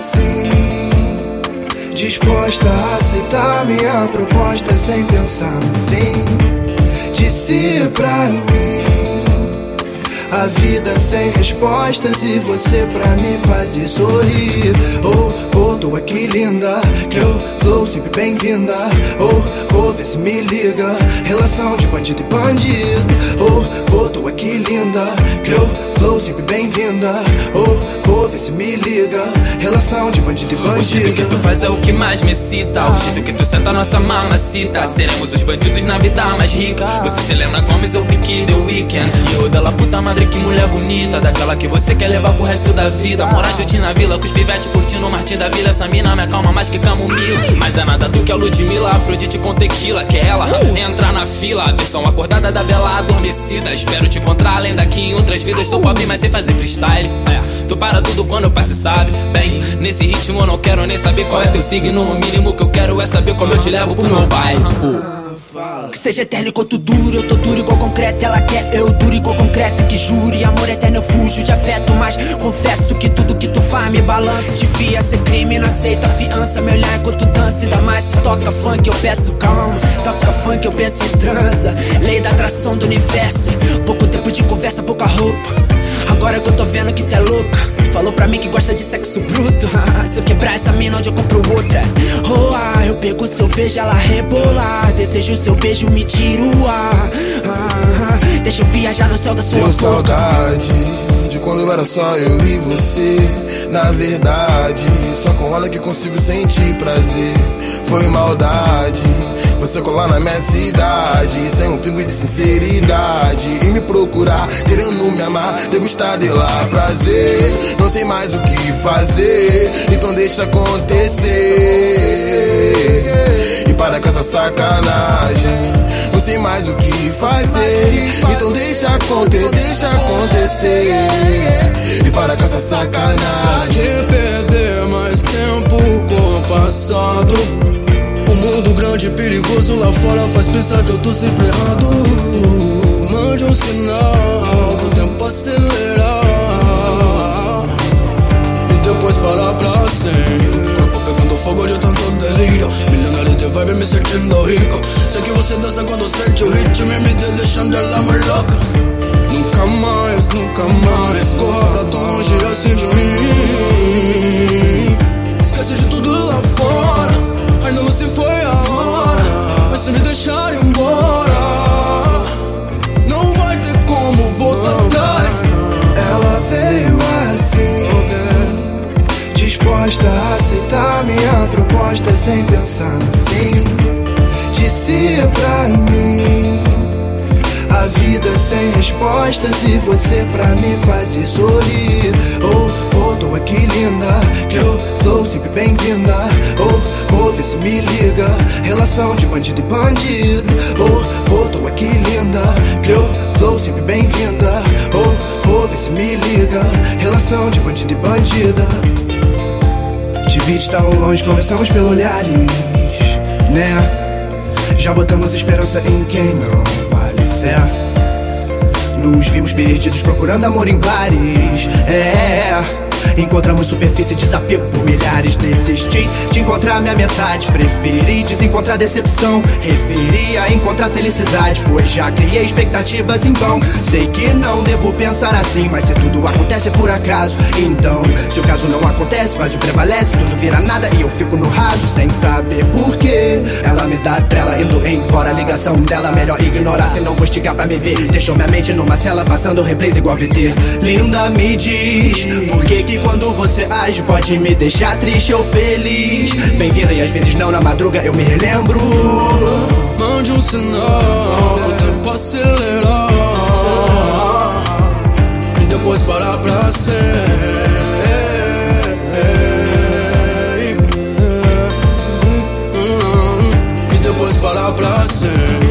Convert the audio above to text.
assim, disposta a aceitar minha proposta sem pensar no fim. Disse pra mim, a vida sem respostas e você pra me fazer sorrir. Oh, tô aqui linda, Cleo Flow sempre bem-vinda. Oh, vê se me liga, relação de bandido e bandido. Oh, tô aqui linda, Cleo Flow sempre bem-vinda. Oh, vê se me liga, relação de bandido e bandido. O jeito que tu faz é o que mais me cita, o jeito que tu senta nossa mamacita. Seremos os bandidos na vida mais rica. Você Selena Gomez ou Pique The Weeknd. E eu dela puta madre, que mulher bonita, daquela que você quer levar pro resto da vida. Morar juntinho na vila, com os pivete curtindo o Martim da Vila. Essa mina me acalma mais que camomila. Mais danada do que a Ludmilla, Afrodite com tequila. Que ela entrar na fila, a versão acordada da bela adormecida. Espero te encontrar além daqui em outras vidas. Sou pop, mas sem fazer freestyle. Tu para tudo quando eu passo e sabe. Bem, nesse ritmo eu não quero nem saber qual é teu signo. O mínimo que eu quero é saber como eu te levo pro meu baile. Que seja eterno enquanto duro, eu tô duro igual concreto. Ela quer eu duro igual concreto. Que jure, amor eterno eu fujo de afeto. Mas confesso que tudo que tu faz me balança. Devia ser crime, não aceita fiança. Me olhar enquanto dança, ainda mais se toca funk eu peço calma. Toca funk eu penso em transa. Lei da atração do universo. Pouco tempo de conversa, pouca roupa. Agora que eu tô vendo que tu é louca. Falou pra mim que gosta de sexo bruto. Se eu quebrar essa mina, onde eu compro outra? Eu pego seu vejo ela rebolar. Desejo seu beijo, me tiro o ar. Deixa eu viajar no céu da sua boca. Saudade de quando era só eu e você. Na verdade, só com ela que consigo sentir prazer. Foi maldade você colar na minha cidade, sem um pingo de sinceridade, e me procurar, querendo me amar, degustar de lá prazer. Não sei mais o que fazer, então deixa acontecer. E para com essa sacanagem. Não sei mais o que fazer, então deixa acontecer. E para com essa sacanagem. Pra que perder mais tempo com o passado? O mundo grande e perigoso lá fora faz pensar que eu tô sempre errado. Mande um sinal pro tempo acelerar e depois parar pra sempre. Corpo pegando fogo de tanto delírio, milionário de vibe me sentindo rico. Sei que você dança quando sente o ritmo e me deixando ela mais louca. Nunca mais corra pra tão longe assim de mim. Esquece de tudo lá fora, ainda não se foi a hora. Mas se me deixar embora, não vai ter como voltar atrás. Ela veio assim, disposta a aceitar minha proposta sem pensar no fim. Disse pra mim, a vida sem respostas e você pra me fazer sorrir. Oh, tô aqui linda, Cleo Flow sempre bem-vinda. Oh, vê se me liga, relação de bandido e bandido. Oh, tô aqui linda, Cleo Flow sempre bem-vinda. Oh, vê se me liga, relação de bandido e bandida. Divide tão longe, conversamos pelo olhares, né? Já botamos esperança em quem não vale fé. Nos vimos perdidos procurando amor em bares. Encontramos superfície e desapego por milhares. Desisti de encontrar minha metade. Preferi desencontrar decepção. Referi a encontrar felicidade, pois já criei expectativas em vão. Sei que não devo pensar assim, mas se tudo acontece por acaso, então se o caso não acontece, faz o prevalece. Tudo vira nada e eu fico no raso, sem saber porquê. Ela me dá trela indo embora. A ligação dela melhor ignorar, se não vou estigar pra me ver. Deixou minha mente numa cela passando replays igual VT. Linda, me diz, por que quando você age pode me deixar triste ou feliz? Bem-vinda e às vezes não, na madruga eu me relembro. Mande um sinal pro tempo acelerar e depois parar pra ser. E depois parar pra ser.